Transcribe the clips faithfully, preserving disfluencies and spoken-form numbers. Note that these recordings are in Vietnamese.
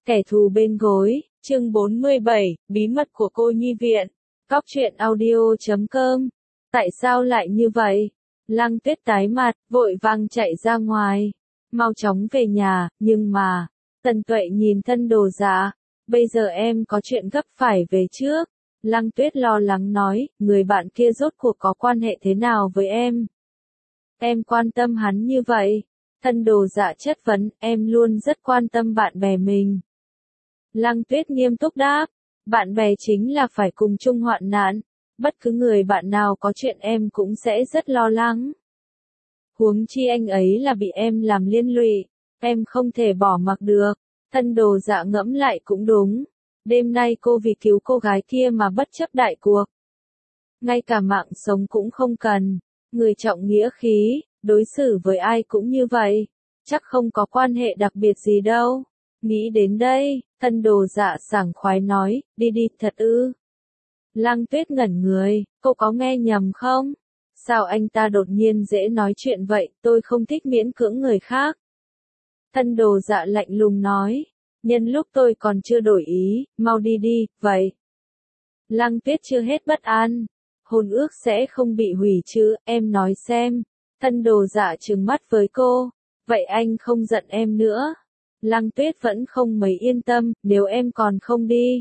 Kẻ thù bên gối, chương bốn mươi bảy, bí mật của cô nhi viện. Cóc truyện audio chấm com. Tại sao lại như vậy? Lăng Tuyết tái mặt, vội vàng chạy ra ngoài. Mau chóng về nhà, nhưng mà, Tần Tuệ nhìn thân Đồ Dạ. Bây giờ em có chuyện gấp phải về trước. Lăng Tuyết lo lắng nói, người bạn kia rốt cuộc có quan hệ thế nào với em? Em quan tâm hắn như vậy. Thân Đồ Dạ chất vấn, em luôn rất quan tâm bạn bè mình. Lăng Tuyết nghiêm túc đáp, bạn bè chính là phải cùng chung hoạn nạn, bất cứ người bạn nào có chuyện em cũng sẽ rất lo lắng. Huống chi anh ấy là bị em làm liên lụy, em không thể bỏ mặc được. Thân Đồ Dạ ngẫm lại cũng đúng, đêm nay cô vì cứu cô gái kia mà bất chấp đại cuộc. Ngay cả mạng sống cũng không cần, người trọng nghĩa khí, đối xử với ai cũng như vậy, chắc không có quan hệ đặc biệt gì đâu. Nghĩ đến đây, thân Đồ Dạ sảng khoái nói, đi đi, thật ư? Lăng Tuyết ngẩn người, cô có nghe nhầm không? Sao anh ta đột nhiên dễ nói chuyện vậy, tôi không thích miễn cưỡng người khác. Thân Đồ Dạ lạnh lùng nói, nhân lúc tôi còn chưa đổi ý, mau đi đi, vậy. Lăng Tuyết chưa hết bất an, hôn ước sẽ không bị hủy chứ, em nói xem. Thân Đồ Dạ trừng mắt với cô, vậy anh không giận em nữa. Lăng Tuyết vẫn không mấy yên tâm, nếu em còn không đi.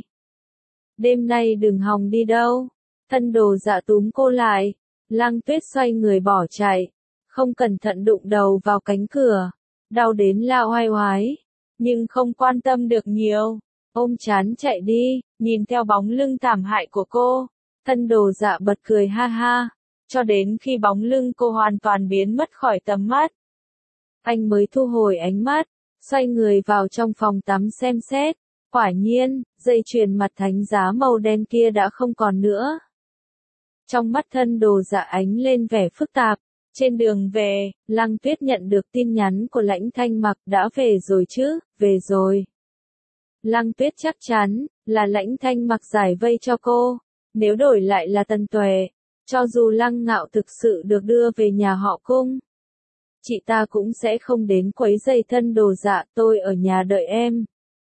Đêm nay đừng hòng đi đâu. Thân Đồ Dạ túm cô lại. Lăng Tuyết xoay người bỏ chạy. Không cẩn thận đụng đầu vào cánh cửa. Đau đến la oai oái. Nhưng không quan tâm được nhiều. Ôm chán chạy đi, nhìn theo bóng lưng thảm hại của cô. Thân Đồ Dạ bật cười ha ha. Cho đến khi bóng lưng cô hoàn toàn biến mất khỏi tầm mắt. Anh mới thu hồi ánh mắt. Xoay người vào trong phòng tắm xem xét, quả nhiên, dây chuyền mặt thánh giá màu đen kia đã không còn nữa. Trong mắt thân Đồ Dạ ánh lên vẻ phức tạp, trên đường về, Lăng Tuyết nhận được tin nhắn của Lãnh Thanh Mặc, đã về rồi chứ, về rồi. Lăng Tuyết chắc chắn, là Lãnh Thanh Mặc giải vây cho cô, nếu đổi lại là Tần Tuệ, cho dù Lăng Ngạo thực sự được đưa về nhà họ Cung. Chị ta cũng sẽ không đến quấy rầy thân Đồ Dạ, tôi ở nhà đợi em.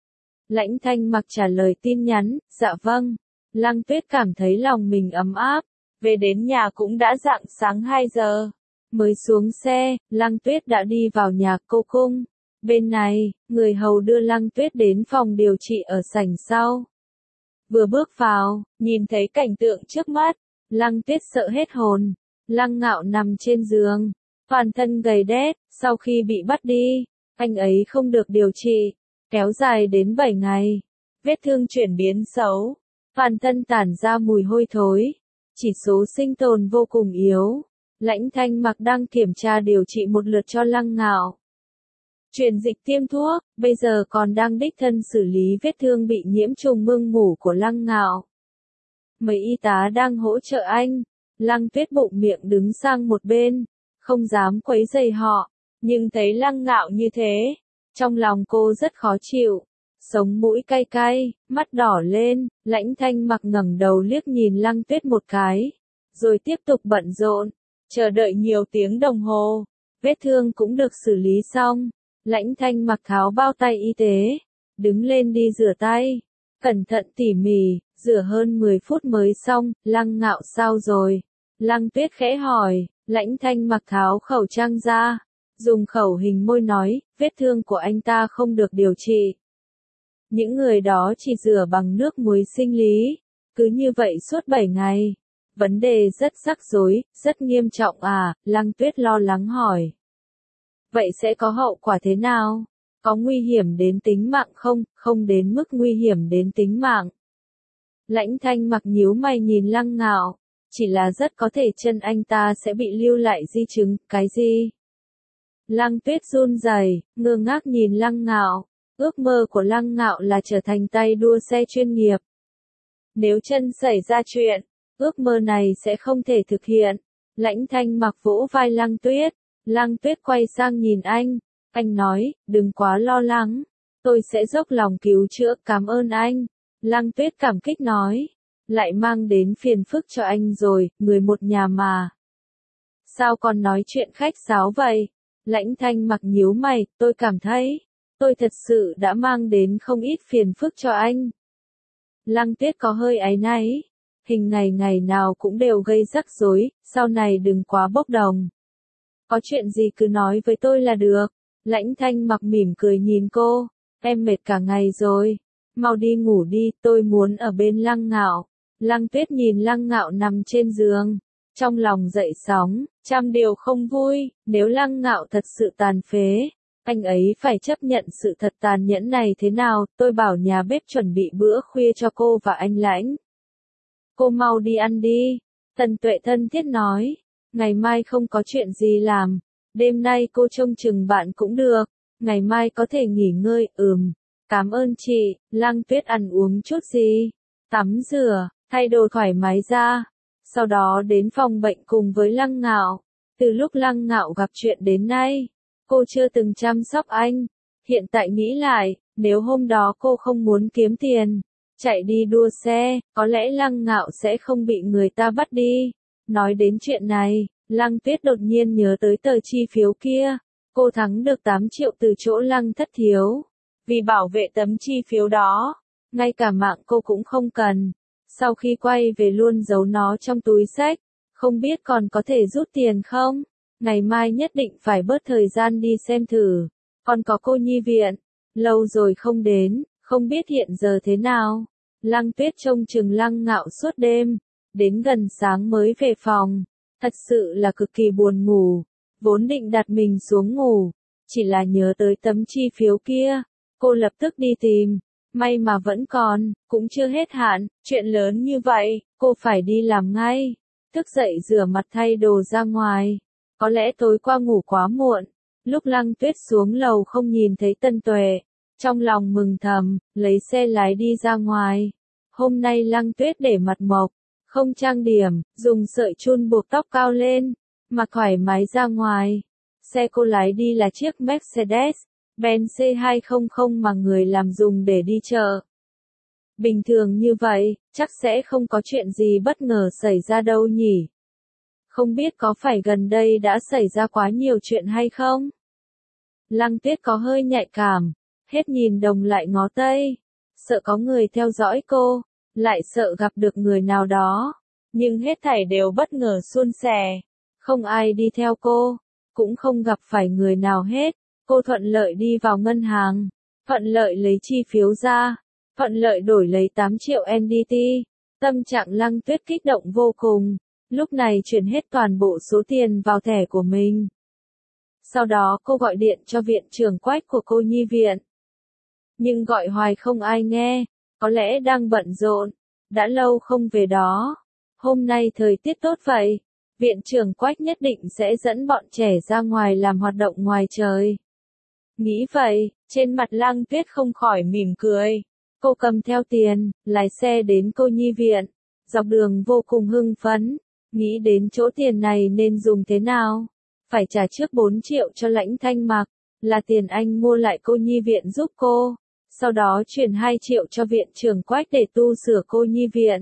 Lãnh Thanh Mặc trả lời tin nhắn, dạ vâng. Lăng Tuyết cảm thấy lòng mình ấm áp, về đến nhà cũng đã rạng sáng hai giờ. Mới xuống xe, Lăng Tuyết đã đi vào nhà cô Cung. Bên này, người hầu đưa Lăng Tuyết đến phòng điều trị ở sảnh sau. Vừa bước vào, nhìn thấy cảnh tượng trước mắt, Lăng Tuyết sợ hết hồn. Lăng Ngạo nằm trên giường. Toàn thân gầy đét, sau khi bị bắt đi, anh ấy không được điều trị, kéo dài đến bảy ngày. Vết thương chuyển biến xấu, toàn thân tản ra mùi hôi thối, chỉ số sinh tồn vô cùng yếu. Lãnh Thanh Mặc đang kiểm tra điều trị một lượt cho Lăng Ngạo. Truyền dịch tiêm thuốc, bây giờ còn đang đích thân xử lý vết thương bị nhiễm trùng mương mủ của Lăng Ngạo. Mấy y tá đang hỗ trợ anh, Lăng Tuyết bụng miệng đứng sang một bên. Không dám quấy rầy họ, nhưng thấy Lăng Ngạo như thế, trong lòng cô rất khó chịu, sống mũi cay cay, mắt đỏ lên. Lãnh Thanh Mặc ngẩng đầu liếc nhìn Lăng Tuyết một cái, rồi tiếp tục bận rộn, chờ đợi nhiều tiếng đồng hồ, vết thương cũng được xử lý xong. Lãnh Thanh Mặc tháo bao tay y tế, đứng lên đi rửa tay, cẩn thận tỉ mỉ, rửa hơn mười phút mới xong. Lăng Ngạo sao rồi? Lăng Tuyết khẽ hỏi. Lãnh Thanh Mặc tháo khẩu trang ra, dùng khẩu hình môi nói, vết thương của anh ta không được điều trị. Những người đó chỉ rửa bằng nước muối sinh lý, cứ như vậy suốt bảy ngày. Vấn đề rất rắc rối, rất nghiêm trọng à, Lăng Tuyết lo lắng hỏi. Vậy sẽ có hậu quả thế nào? Có nguy hiểm đến tính mạng không? Không đến mức nguy hiểm đến tính mạng. Lãnh Thanh Mặc nhíu mày nhìn Lăng Ngạo. Chỉ là rất có thể chân anh ta sẽ bị lưu lại di chứng, cái gì? Lăng Tuyết run rẩy, ngơ ngác nhìn Lăng Ngạo. Ước mơ của Lăng Ngạo là trở thành tay đua xe chuyên nghiệp. Nếu chân xảy ra chuyện, ước mơ này sẽ không thể thực hiện. Lãnh Thanh Mặc vỗ vai Lăng Tuyết. Lăng Tuyết quay sang nhìn anh. Anh nói, đừng quá lo lắng. Tôi sẽ dốc lòng cứu chữa, cảm ơn anh. Lăng Tuyết cảm kích nói. Lại mang đến phiền phức cho anh rồi, người một nhà mà. Sao còn nói chuyện khách sáo vậy? Lãnh Thanh Mặc nhíu mày, tôi cảm thấy, tôi thật sự đã mang đến không ít phiền phức cho anh. Lăng Tuyết có hơi áy náy. Hình ngày ngày nào cũng đều gây rắc rối, sau này đừng quá bốc đồng. Có chuyện gì cứ nói với tôi là được. Lãnh Thanh Mặc mỉm cười nhìn cô. Em mệt cả ngày rồi. Mau đi ngủ đi, tôi muốn ở bên Lăng Ngạo. Lăng Tuyết nhìn Lăng Ngạo nằm trên giường. Trong lòng dậy sóng, trăm điều không vui, nếu Lăng Ngạo thật sự tàn phế. Anh ấy phải chấp nhận sự thật tàn nhẫn này thế nào, tôi bảo nhà bếp chuẩn bị bữa khuya cho cô và anh Lãnh. Cô mau đi ăn đi. Tần Tuệ thân thiết nói. Ngày mai không có chuyện gì làm. Đêm nay cô trông chừng bạn cũng được. Ngày mai có thể nghỉ ngơi, ừm. Cảm ơn chị. Lăng Tuyết ăn uống chút gì. Tắm rửa, thay đồ thoải mái ra. Sau đó đến phòng bệnh cùng với Lăng Ngạo. Từ lúc Lăng Ngạo gặp chuyện đến nay, cô chưa từng chăm sóc anh. Hiện tại nghĩ lại, nếu hôm đó cô không muốn kiếm tiền, chạy đi đua xe, có lẽ Lăng Ngạo sẽ không bị người ta bắt đi. Nói đến chuyện này, Lăng Tuyết đột nhiên nhớ tới tờ chi phiếu kia. Cô thắng được tám triệu từ chỗ Lăng Thất Thiếu. Vì bảo vệ tấm chi phiếu đó, ngay cả mạng cô cũng không cần. Sau khi quay về luôn giấu nó trong túi xách. Không biết còn có thể rút tiền không? Ngày mai nhất định phải bớt thời gian đi xem thử. Còn có cô nhi viện. Lâu rồi không đến, không biết hiện giờ thế nào. Lăng Tuyết trông chừng Lăng Ngạo suốt đêm. Đến gần sáng mới về phòng. Thật sự là cực kỳ buồn ngủ. Vốn định đặt mình xuống ngủ. Chỉ là nhớ tới tấm chi phiếu kia. Cô lập tức đi tìm. May mà vẫn còn, cũng chưa hết hạn. Chuyện lớn như vậy, cô phải đi làm ngay. Thức dậy rửa mặt thay đồ ra ngoài. Có lẽ tối qua ngủ quá muộn. Lúc Lăng Tuyết xuống lầu không nhìn thấy Tân Tuệ. Trong lòng mừng thầm, lấy xe lái đi ra ngoài. Hôm nay Lăng Tuyết để mặt mộc, không trang điểm, dùng sợi chun buộc tóc cao lên, mặc thoải mái ra ngoài. Xe cô lái đi là chiếc Mercedes-Benz C hai không không mà người làm dùng để đi chợ. Bình thường như vậy, chắc sẽ không có chuyện gì bất ngờ xảy ra đâu nhỉ. Không biết có phải gần đây đã xảy ra quá nhiều chuyện hay không? Lăng Tuyết có hơi nhạy cảm, hết nhìn đồng lại ngó tây. Sợ có người theo dõi cô, lại sợ gặp được người nào đó. Nhưng hết thảy đều bất ngờ suôn sẻ. Không ai đi theo cô, cũng không gặp phải người nào hết. Cô thuận lợi đi vào ngân hàng, thuận lợi lấy chi phiếu ra, thuận lợi đổi lấy tám triệu en đê tê. Tâm trạng Lăng Tuyết kích động vô cùng. Lúc này chuyển hết toàn bộ số tiền vào thẻ của mình. Sau đó cô gọi điện cho viện trưởng Quách của cô nhi viện. Nhưng gọi hoài không ai nghe, có lẽ đang bận rộn, đã lâu không về đó. Hôm nay thời tiết tốt vậy, viện trưởng Quách nhất định sẽ dẫn bọn trẻ ra ngoài làm hoạt động ngoài trời. Nghĩ vậy, trên mặt Lăng Tuyết không khỏi mỉm cười. Cô cầm theo tiền, lái xe đến cô nhi viện. Dọc đường vô cùng hưng phấn, nghĩ đến chỗ tiền này nên dùng thế nào. Phải trả trước bốn triệu cho Lãnh Thanh Mặc, là tiền anh mua lại cô nhi viện giúp cô. Sau đó chuyển hai triệu cho viện trưởng Quách để tu sửa cô nhi viện.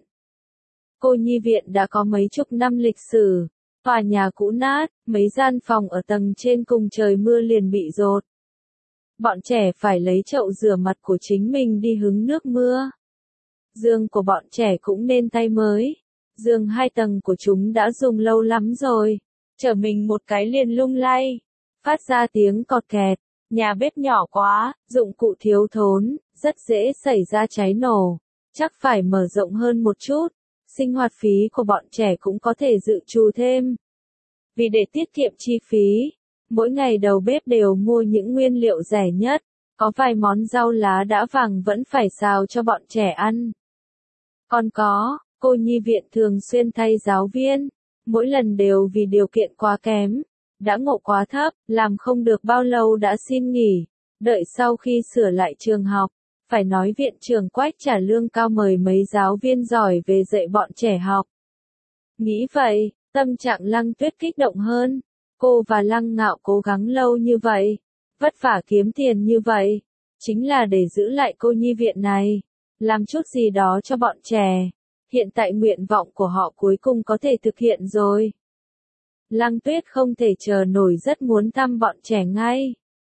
Cô nhi viện đã có mấy chục năm lịch sử. Tòa nhà cũ nát, mấy gian phòng ở tầng trên cùng trời mưa liền bị dột. Bọn trẻ phải lấy chậu rửa mặt của chính mình đi hứng nước mưa. Giường của bọn trẻ cũng nên thay mới. Giường hai tầng của chúng đã dùng lâu lắm rồi. Chở mình một cái liền lung lay. Phát ra tiếng cọt kẹt. Nhà bếp nhỏ quá, dụng cụ thiếu thốn, rất dễ xảy ra cháy nổ. Chắc phải mở rộng hơn một chút. Sinh hoạt phí của bọn trẻ cũng có thể dự trù thêm. Vì để tiết kiệm chi phí, mỗi ngày đầu bếp đều mua những nguyên liệu rẻ nhất. Có vài món rau lá đã vàng vẫn phải xào cho bọn trẻ ăn. Còn có, cô nhi viện thường xuyên thay giáo viên. Mỗi lần đều vì điều kiện quá kém. Đã ngộ quá thấp, làm không được bao lâu đã xin nghỉ. Đợi sau khi sửa lại trường học, phải nói viện trưởng Quách trả lương cao mời mấy giáo viên giỏi về dạy bọn trẻ học. Nghĩ vậy, tâm trạng Lăng Tuyết kích động hơn. Cô và Lăng Ngạo cố gắng lâu như vậy, vất vả kiếm tiền như vậy, chính là để giữ lại cô nhi viện này, làm chút gì đó cho bọn trẻ. Hiện tại nguyện vọng của họ cuối cùng có thể thực hiện rồi. Lăng Tuyết không thể chờ nổi rất muốn thăm bọn trẻ ngay.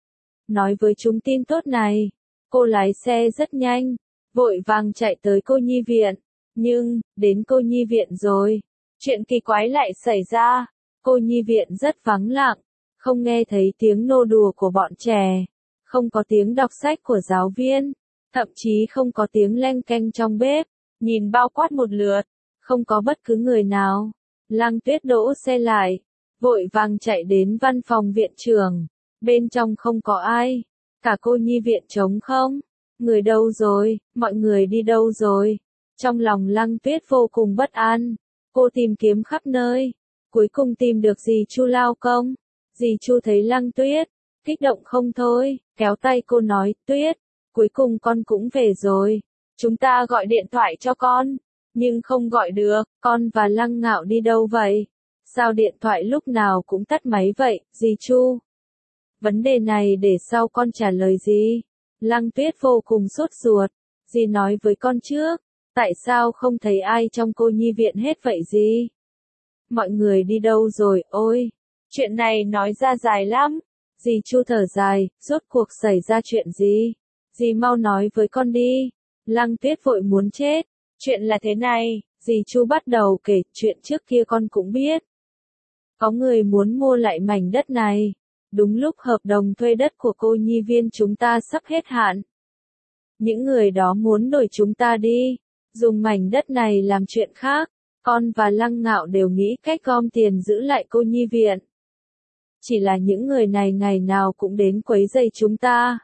nói với chúng tin tốt này. Cô lái xe rất nhanh, vội vàng chạy tới cô nhi viện. Nhưng, đến cô nhi viện rồi, chuyện kỳ quái lại xảy ra. Cô nhi viện rất vắng lặng, không nghe thấy tiếng nô đùa của bọn trẻ, không có tiếng đọc sách của giáo viên, thậm chí không có tiếng leng keng trong bếp. Nhìn bao quát một lượt, không có bất cứ người nào. Lăng Tuyết đỗ xe lại, vội vàng chạy đến văn phòng viện trưởng. Bên trong không có ai, cả cô nhi viện trống không. Người đâu rồi, mọi người đi đâu rồi? Trong lòng Lăng Tuyết vô cùng bất an. Cô tìm kiếm khắp nơi, cuối cùng tìm được dì Chu lao công. Dì Chu thấy Lăng Tuyết, kích động không thôi, kéo tay cô nói, Tuyết, cuối cùng con cũng về rồi. Chúng ta gọi điện thoại cho con, nhưng không gọi được. Con và Lăng Ngạo đi đâu vậy? Sao điện thoại lúc nào cũng tắt máy vậy, dì Chu? Vấn đề này để sau con trả lời gì? Lăng Tuyết vô cùng sốt ruột. Dì nói với con trước, tại sao không thấy ai trong cô nhi viện hết vậy dì? Mọi người đi đâu rồi, ôi? Chuyện này nói ra dài lắm. Dì Chu thở dài, rốt cuộc xảy ra chuyện gì? Dì mau nói với con đi. Lăng Tuyết vội muốn chết. Chuyện là thế này, dì Chu bắt đầu kể, chuyện trước kia con cũng biết. Có người muốn mua lại mảnh đất này. Đúng lúc hợp đồng thuê đất của cô nhi viên chúng ta sắp hết hạn. Những người đó muốn đổi chúng ta đi, dùng mảnh đất này làm chuyện khác. Con và Lăng Ngạo đều nghĩ cách gom tiền giữ lại cô nhi viện. Chỉ là những người này ngày nào cũng đến quấy rầy chúng ta.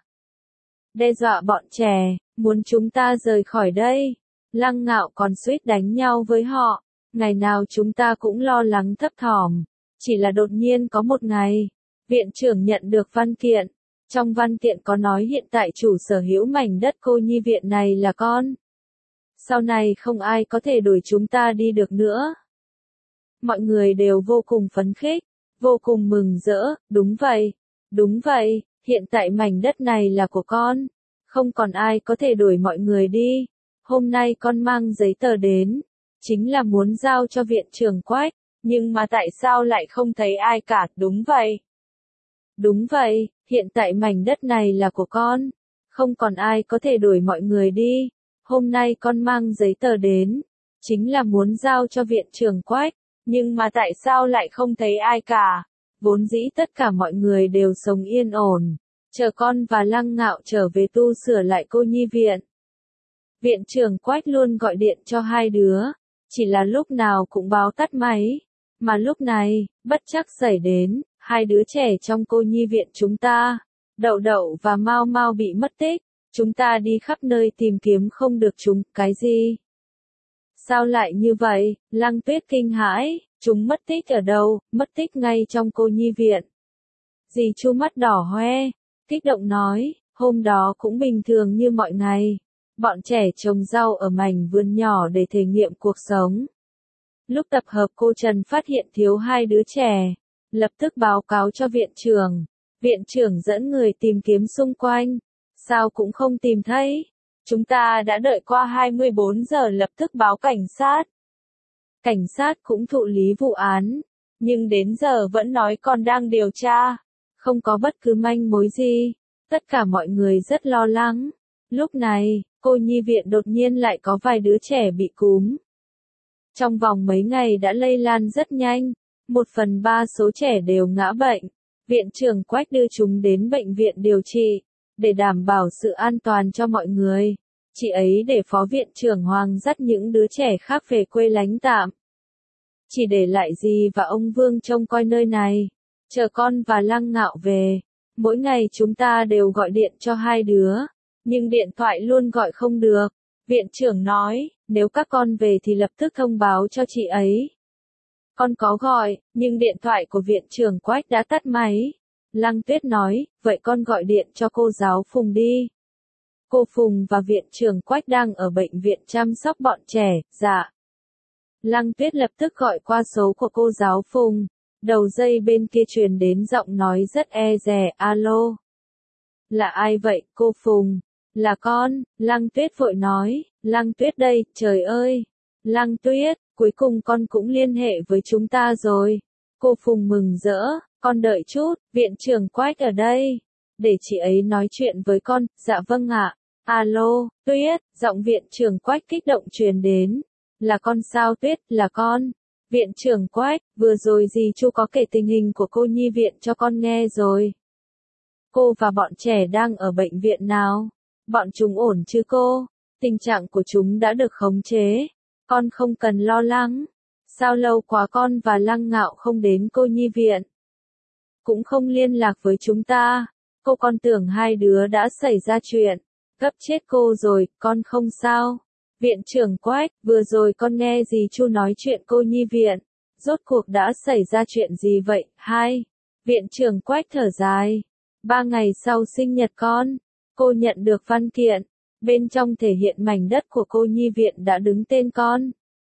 Đe dọa bọn trẻ, muốn chúng ta rời khỏi đây. Lăng Ngạo còn suýt đánh nhau với họ. Ngày nào chúng ta cũng lo lắng thấp thỏm. Chỉ là đột nhiên có một ngày, viện trưởng nhận được văn kiện. Trong văn kiện có nói hiện tại chủ sở hữu mảnh đất cô nhi viện này là con. Sau này không ai có thể đuổi chúng ta đi được nữa. Mọi người đều vô cùng phấn khích, vô cùng mừng rỡ, đúng vậy, đúng vậy, hiện tại mảnh đất này là của con. Không còn ai có thể đuổi mọi người đi. Hôm nay con mang giấy tờ đến, chính là muốn giao cho viện trưởng Quách, nhưng mà tại sao lại không thấy ai cả, đúng vậy. Đúng vậy, hiện tại mảnh đất này là của con, không còn ai có thể đuổi mọi người đi. Hôm nay con mang giấy tờ đến, chính là muốn giao cho viện trưởng Quách, nhưng mà tại sao lại không thấy ai cả. Vốn dĩ tất cả mọi người đều sống yên ổn, chờ con và Lăng Ngạo trở về tu sửa lại cô nhi viện. Viện trưởng Quách luôn gọi điện cho hai đứa, chỉ là lúc nào cũng báo tắt máy. Mà lúc này, bất trắc xảy đến, hai đứa trẻ trong cô nhi viện chúng ta, Đậu Đậu và Mau Mau bị mất tích. Chúng ta đi khắp nơi tìm kiếm không được chúng, cái gì? Sao lại như vậy? Lăng Tuyết kinh hãi, chúng mất tích ở đâu? Mất tích ngay trong cô nhi viện. Dì Chu mắt đỏ hoe, kích động nói, hôm đó cũng bình thường như mọi ngày. Bọn trẻ trồng rau ở mảnh vườn nhỏ để thể nghiệm cuộc sống. Lúc tập hợp cô Trần phát hiện thiếu hai đứa trẻ, lập tức báo cáo cho viện trưởng. Viện trưởng dẫn người tìm kiếm xung quanh. Sao cũng không tìm thấy. Chúng ta đã đợi qua hai mươi bốn giờ lập tức báo cảnh sát. Cảnh sát cũng thụ lý vụ án, nhưng đến giờ vẫn nói còn đang điều tra. Không có bất cứ manh mối gì. Tất cả mọi người rất lo lắng. Lúc này, cô nhi viện đột nhiên lại có vài đứa trẻ bị cúm. Trong vòng mấy ngày đã lây lan rất nhanh. Một phần ba số trẻ đều ngã bệnh. Viện trưởng Quách đưa chúng đến bệnh viện điều trị, để đảm bảo sự an toàn cho mọi người. Chị ấy để phó viện trưởng Hoàng dắt những đứa trẻ khác về quê lánh tạm. Chỉ để lại dì và ông Vương trông coi nơi này. Chờ con và Lăng Ngạo về. Mỗi ngày chúng ta đều gọi điện cho hai đứa. Nhưng điện thoại luôn gọi không được. Viện trưởng nói, nếu các con về thì lập tức thông báo cho chị ấy. Con có gọi, nhưng điện thoại của viện trưởng Quách đã tắt máy. Lăng Tuyết nói, vậy con gọi điện cho cô giáo Phùng đi. Cô Phùng và viện trưởng Quách đang ở bệnh viện chăm sóc bọn trẻ, dạ. Lăng Tuyết lập tức gọi qua số của cô giáo Phùng. Đầu dây bên kia truyền đến giọng nói rất e dè, alo. Là ai vậy, cô Phùng? Là con, Lăng Tuyết vội nói, Lăng Tuyết đây, trời ơi. Lăng Tuyết, cuối cùng con cũng liên hệ với chúng ta rồi. Cô Phùng mừng rỡ, con đợi chút, viện trưởng Quách ở đây. để chị ấy nói chuyện với con. Dạ vâng ạ. Alo, Tuyết, giọng viện trưởng Quách kích động truyền đến. Là con sao Tuyết, là con. Viện trưởng Quách, vừa rồi dì Chu có kể tình hình của cô nhi viện cho con nghe rồi. Cô và bọn trẻ đang ở bệnh viện nào? Bọn chúng ổn chứ cô? Tình trạng của chúng đã được khống chế. Con không cần lo lắng. Sao lâu quá con và Lăng Ngạo không đến cô nhi viện? Cũng không liên lạc với chúng ta. Cô con tưởng hai đứa đã xảy ra chuyện. Gấp chết cô rồi, con không sao. Viện trưởng Quách, vừa rồi con nghe dì Chu nói chuyện cô nhi viện. Rốt cuộc đã xảy ra chuyện gì vậy? Hai. Viện trưởng Quách thở dài. Ba ngày sau sinh nhật con, cô nhận được văn kiện. Bên trong thể hiện mảnh đất của cô nhi viện đã đứng tên con.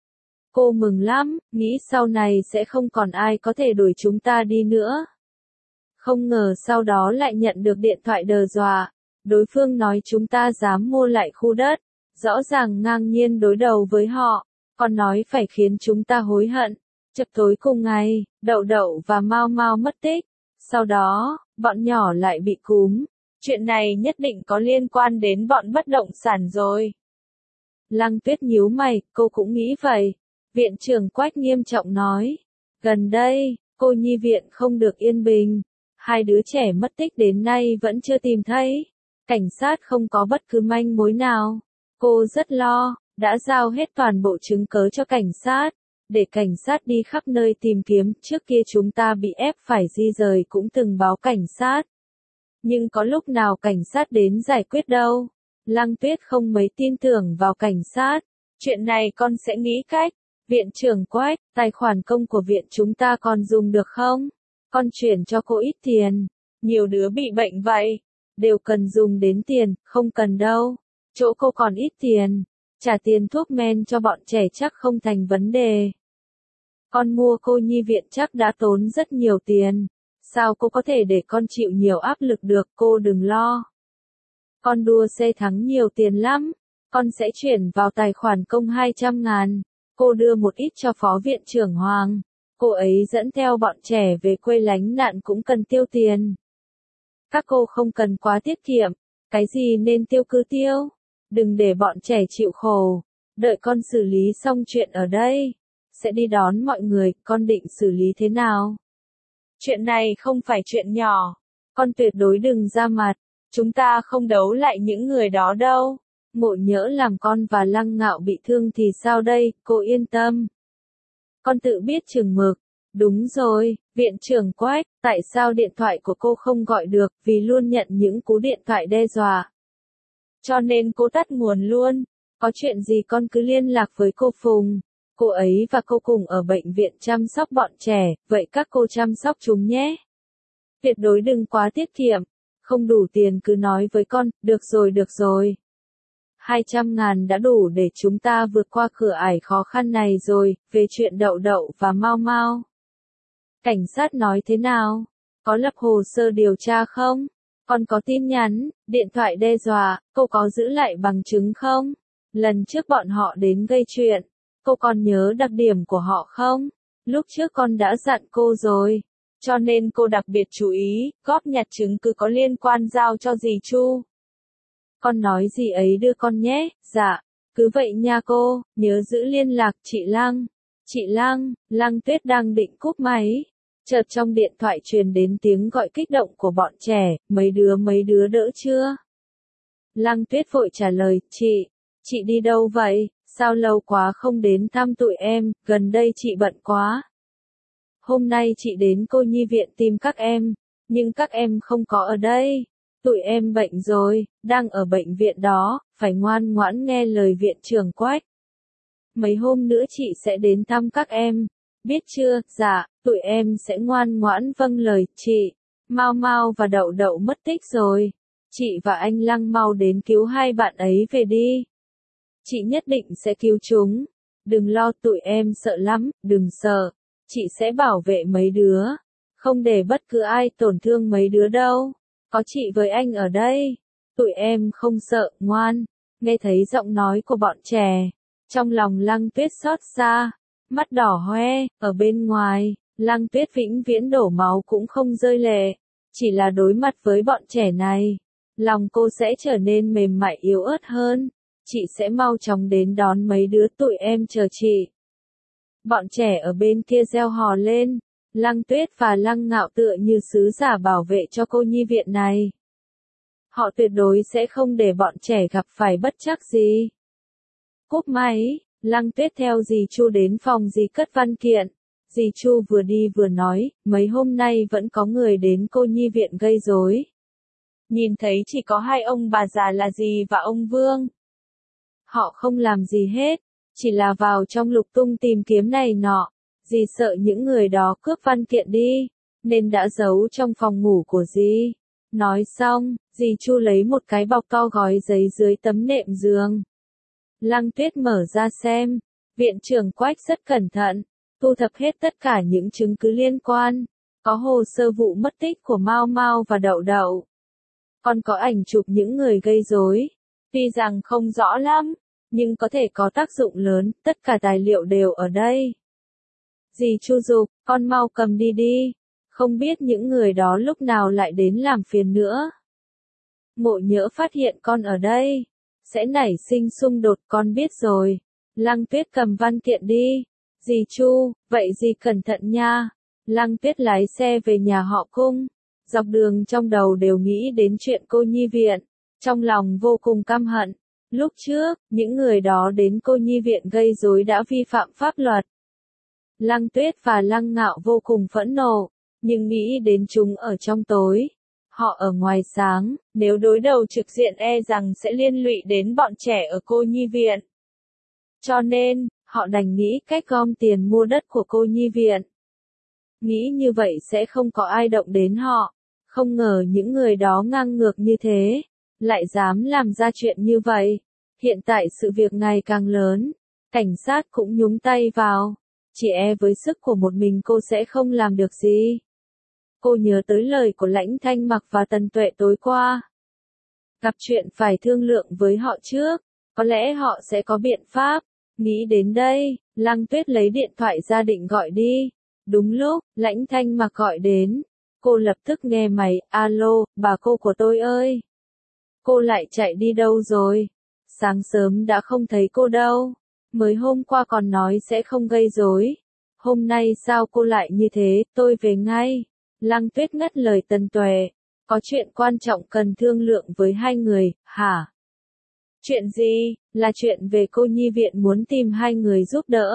Cô mừng lắm, nghĩ sau này sẽ không còn ai có thể đuổi chúng ta đi nữa. Không ngờ sau đó lại nhận được điện thoại đe dọa. Đối phương nói chúng ta dám mua lại khu đất. Rõ ràng ngang nhiên đối đầu với họ. Còn nói phải khiến chúng ta hối hận. Chập tối cùng ngày, Đậu Đậu và Mao Mao mất tích. Sau đó, bọn nhỏ lại bị cúm. Chuyện này nhất định có liên quan đến bọn bất động sản rồi. Lăng Tuyết nhíu mày, cô cũng nghĩ vậy. Viện trưởng Quách nghiêm trọng nói. Gần đây, cô nhi viện không được yên bình. Hai đứa trẻ mất tích đến nay vẫn chưa tìm thấy. Cảnh sát không có bất cứ manh mối nào. Cô rất lo, đã giao hết toàn bộ chứng cớ cho cảnh sát. Để cảnh sát đi khắp nơi tìm kiếm. Trước kia chúng ta bị ép phải di rời cũng từng báo cảnh sát. Nhưng có lúc nào cảnh sát đến giải quyết đâu. Lăng Tuyết không mấy tin tưởng vào cảnh sát. Chuyện này con sẽ nghĩ cách. Viện trưởng Quách, tài khoản công của viện chúng ta còn dùng được không? Con chuyển cho cô ít tiền. Nhiều đứa bị bệnh vậy. Đều cần dùng đến tiền, không cần đâu. Chỗ cô còn ít tiền. Trả tiền thuốc men cho bọn trẻ chắc không thành vấn đề. Con mua cô nhi viện chắc đã tốn rất nhiều tiền. Sao cô có thể để con chịu nhiều áp lực được, cô đừng lo. Con đua xe thắng nhiều tiền lắm. Con sẽ chuyển vào tài khoản công hai trăm ngàn. Cô đưa một ít cho phó viện trưởng Hoàng. Cô ấy dẫn theo bọn trẻ về quê lánh nạn cũng cần tiêu tiền. Các cô không cần quá tiết kiệm. Cái gì nên tiêu cứ tiêu. Đừng để bọn trẻ chịu khổ. Đợi con xử lý xong chuyện ở đây. Sẽ đi đón mọi người, con định xử lý thế nào? Chuyện này không phải chuyện nhỏ. Con tuyệt đối đừng ra mặt. Chúng ta không đấu lại những người đó đâu. Ngộ nhỡ làm con và Lăng Ngạo bị thương thì sao đây, cô yên tâm. Con tự biết chừng mực. Đúng rồi, viện trưởng Quách, tại sao điện thoại của cô không gọi được, vì luôn nhận những cú điện thoại đe dọa. Cho nên cô tắt nguồn luôn. Có chuyện gì con cứ liên lạc với cô Phùng. Cô ấy và cô cùng ở bệnh viện chăm sóc bọn trẻ, vậy các cô chăm sóc chúng nhé. Tuyệt đối đừng quá tiết kiệm. Không đủ tiền cứ nói với con, được rồi được rồi. hai trăm ngàn đã đủ để chúng ta vượt qua cửa ải khó khăn này rồi, về chuyện Đậu Đậu và Mao Mao. Cảnh sát nói thế nào? Có lập hồ sơ điều tra không? Con có tin nhắn, điện thoại đe dọa, cô có giữ lại bằng chứng không? Lần trước bọn họ đến gây chuyện, cô còn nhớ đặc điểm của họ không? Lúc trước con đã dặn cô rồi. Cho nên cô đặc biệt chú ý, góp nhặt chứng cứ có liên quan giao cho dì Chu. Con nói dì ấy đưa con nhé, dạ. Cứ vậy nha cô, nhớ giữ liên lạc chị Lăng. Chị Lăng, Lăng Tuyết đang định cúp máy. Chợt trong điện thoại truyền đến tiếng gọi kích động của bọn trẻ, mấy đứa mấy đứa đỡ chưa? Lăng Tuyết vội trả lời, chị, chị đi đâu vậy? Sao lâu quá không đến thăm tụi em, gần đây chị bận quá. Hôm nay chị đến cô nhi viện tìm các em, nhưng các em không có ở đây. Tụi em bệnh rồi, đang ở bệnh viện đó, phải ngoan ngoãn nghe lời viện trưởng Quách. Mấy hôm nữa chị sẽ đến thăm các em. Biết chưa, dạ, tụi em sẽ ngoan ngoãn vâng lời, chị. Mao Mao và Đậu Đậu mất tích rồi. Chị và anh Lăng mau đến cứu hai bạn ấy về đi. Chị nhất định sẽ cứu chúng. Đừng lo, tụi em sợ lắm, đừng sợ. Chị sẽ bảo vệ mấy đứa. Không để bất cứ ai tổn thương mấy đứa đâu. Có chị với anh ở đây. Tụi em không sợ, ngoan. Nghe thấy giọng nói của bọn trẻ. Trong lòng Lăng Tuyết xót xa. Mắt đỏ hoe, ở bên ngoài, Lăng Tuyết vĩnh viễn đổ máu cũng không rơi lệ. Chỉ là đối mặt với bọn trẻ này, lòng cô sẽ trở nên mềm mại yếu ớt hơn. Chị sẽ mau chóng đến đón mấy đứa tụi em chờ chị. Bọn trẻ ở bên kia reo hò lên. Lăng Tuyết và Lăng Ngạo tựa như sứ giả bảo vệ cho cô nhi viện này. Họ tuyệt đối sẽ không để bọn trẻ gặp phải bất trắc gì. Cúp máy, Lăng Tuyết theo dì Chu đến phòng dì cất văn kiện. Dì Chu vừa đi vừa nói, mấy hôm nay vẫn có người đến cô nhi viện gây rối. Nhìn thấy chỉ có hai ông bà già là dì và ông Vương. Họ không làm gì hết, chỉ là vào trong lục tung tìm kiếm này nọ. Dì sợ những người đó cướp văn kiện đi, nên đã giấu trong phòng ngủ của dì. Nói xong, dì Chu lấy một cái bọc to gói giấy dưới tấm nệm giường. Lăng Tuyết mở ra xem, viện trưởng Quách rất cẩn thận, thu thập hết tất cả những chứng cứ liên quan. Có hồ sơ vụ mất tích của Mao Mao và Đậu Đậu. Còn có ảnh chụp những người gây rối. Tuy rằng không rõ lắm, nhưng có thể có tác dụng lớn, tất cả tài liệu đều ở đây. Dì Chu giục, con mau cầm đi đi, không biết những người đó lúc nào lại đến làm phiền nữa. Ngộ nhỡ phát hiện con ở đây, sẽ nảy sinh xung đột, con biết rồi. Lăng Tuyết cầm văn kiện đi. Dì Chu, vậy dì cẩn thận nha. Lăng Tuyết lái xe về nhà họ Cung. Dọc đường trong đầu đều nghĩ đến chuyện cô nhi viện, trong lòng vô cùng căm hận. Lúc trước, những người đó đến cô nhi viện gây rối đã vi phạm pháp luật. Lăng Tuyết và Lăng Ngạo vô cùng phẫn nộ, nhưng nghĩ đến chúng ở trong tối, họ ở ngoài sáng, nếu đối đầu trực diện e rằng sẽ liên lụy đến bọn trẻ ở cô nhi viện. Cho nên, họ đành nghĩ cách gom tiền mua đất của cô nhi viện. Nghĩ như vậy sẽ không có ai động đến họ, không ngờ những người đó ngang ngược như thế, lại dám làm ra chuyện như vậy. Hiện tại sự việc ngày càng lớn, cảnh sát cũng nhúng tay vào. Chỉ e với sức của một mình cô sẽ không làm được gì. Cô nhớ tới lời của Lãnh Thanh Mặc và Tần Tuệ tối qua. Gặp chuyện phải thương lượng với họ trước, có lẽ họ sẽ có biện pháp. Nghĩ đến đây, Lăng Tuyết lấy điện thoại ra định gọi đi. Đúng lúc, Lãnh Thanh Mặc gọi đến. Cô lập tức nghe máy, alo, bà cô của tôi ơi. Cô lại chạy đi đâu rồi? Sáng sớm đã không thấy cô đâu. Mới hôm qua còn nói sẽ không gây rối. Hôm nay sao cô lại như thế, tôi về ngay. Lăng Tuyết ngắt lời Tần Tuệ. Có chuyện quan trọng cần thương lượng với hai người, hả? Chuyện gì? Là chuyện về cô nhi viện muốn tìm hai người giúp đỡ.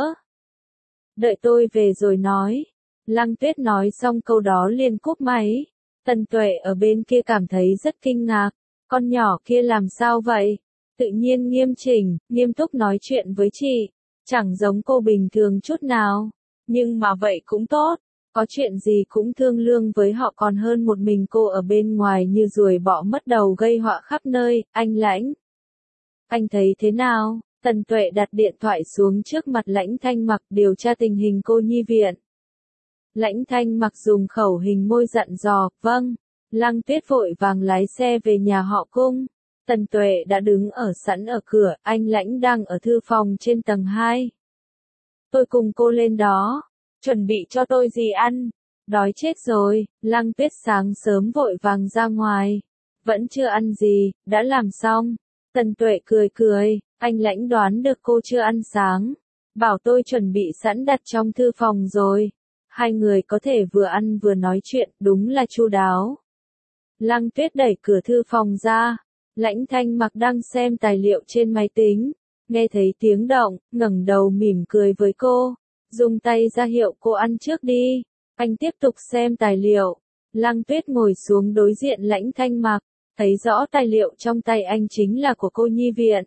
Đợi tôi về rồi nói. Lăng Tuyết nói xong câu đó liền cúp máy. Tần Tuệ ở bên kia cảm thấy rất kinh ngạc. Con nhỏ kia làm sao vậy? Tự nhiên nghiêm chỉnh, nghiêm túc nói chuyện với chị. Chẳng giống cô bình thường chút nào. Nhưng mà vậy cũng tốt. Có chuyện gì cũng thương lương với họ còn hơn một mình cô ở bên ngoài như ruồi bọ mất đầu gây họa khắp nơi. Anh Lãnh. Anh thấy thế nào? Tần Tuệ đặt điện thoại xuống trước mặt Lãnh Thanh Mặc điều tra tình hình cô nhi viện. Lãnh Thanh Mặc dùng khẩu hình môi dặn dò, vâng. Lăng Tuyết vội vàng lái xe về nhà họ Cung. Tần Tuệ đã đứng ở sẵn ở cửa, anh Lãnh đang ở thư phòng trên tầng hai. Tôi cùng cô lên đó, chuẩn bị cho tôi gì ăn. Đói chết rồi, Lăng Tuyết sáng sớm vội vàng ra ngoài. Vẫn chưa ăn gì, đã làm xong. Tần Tuệ cười cười, anh Lãnh đoán được cô chưa ăn sáng. Bảo tôi chuẩn bị sẵn đặt trong thư phòng rồi. Hai người có thể vừa ăn vừa nói chuyện, đúng là chu đáo. Lăng Tuyết đẩy cửa thư phòng ra. Lãnh Thanh Mặc đang xem tài liệu trên máy tính. Nghe thấy tiếng động, ngẩng đầu mỉm cười với cô. Dùng tay ra hiệu cô ăn trước đi. Anh tiếp tục xem tài liệu. Lăng Tuyết ngồi xuống đối diện Lãnh Thanh Mặc. Thấy rõ tài liệu trong tay anh chính là của cô nhi viện.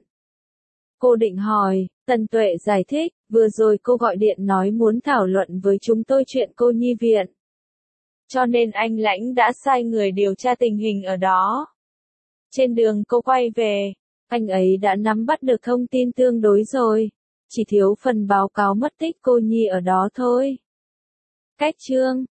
Cô định hỏi, Tần Tuệ giải thích, vừa rồi cô gọi điện nói muốn thảo luận với chúng tôi chuyện cô nhi viện. Cho nên anh Lãnh đã sai người điều tra tình hình ở đó. Trên đường cô quay về, anh ấy đã nắm bắt được thông tin tương đối rồi. Chỉ thiếu phần báo cáo mất tích cô nhi ở đó thôi. Cách chương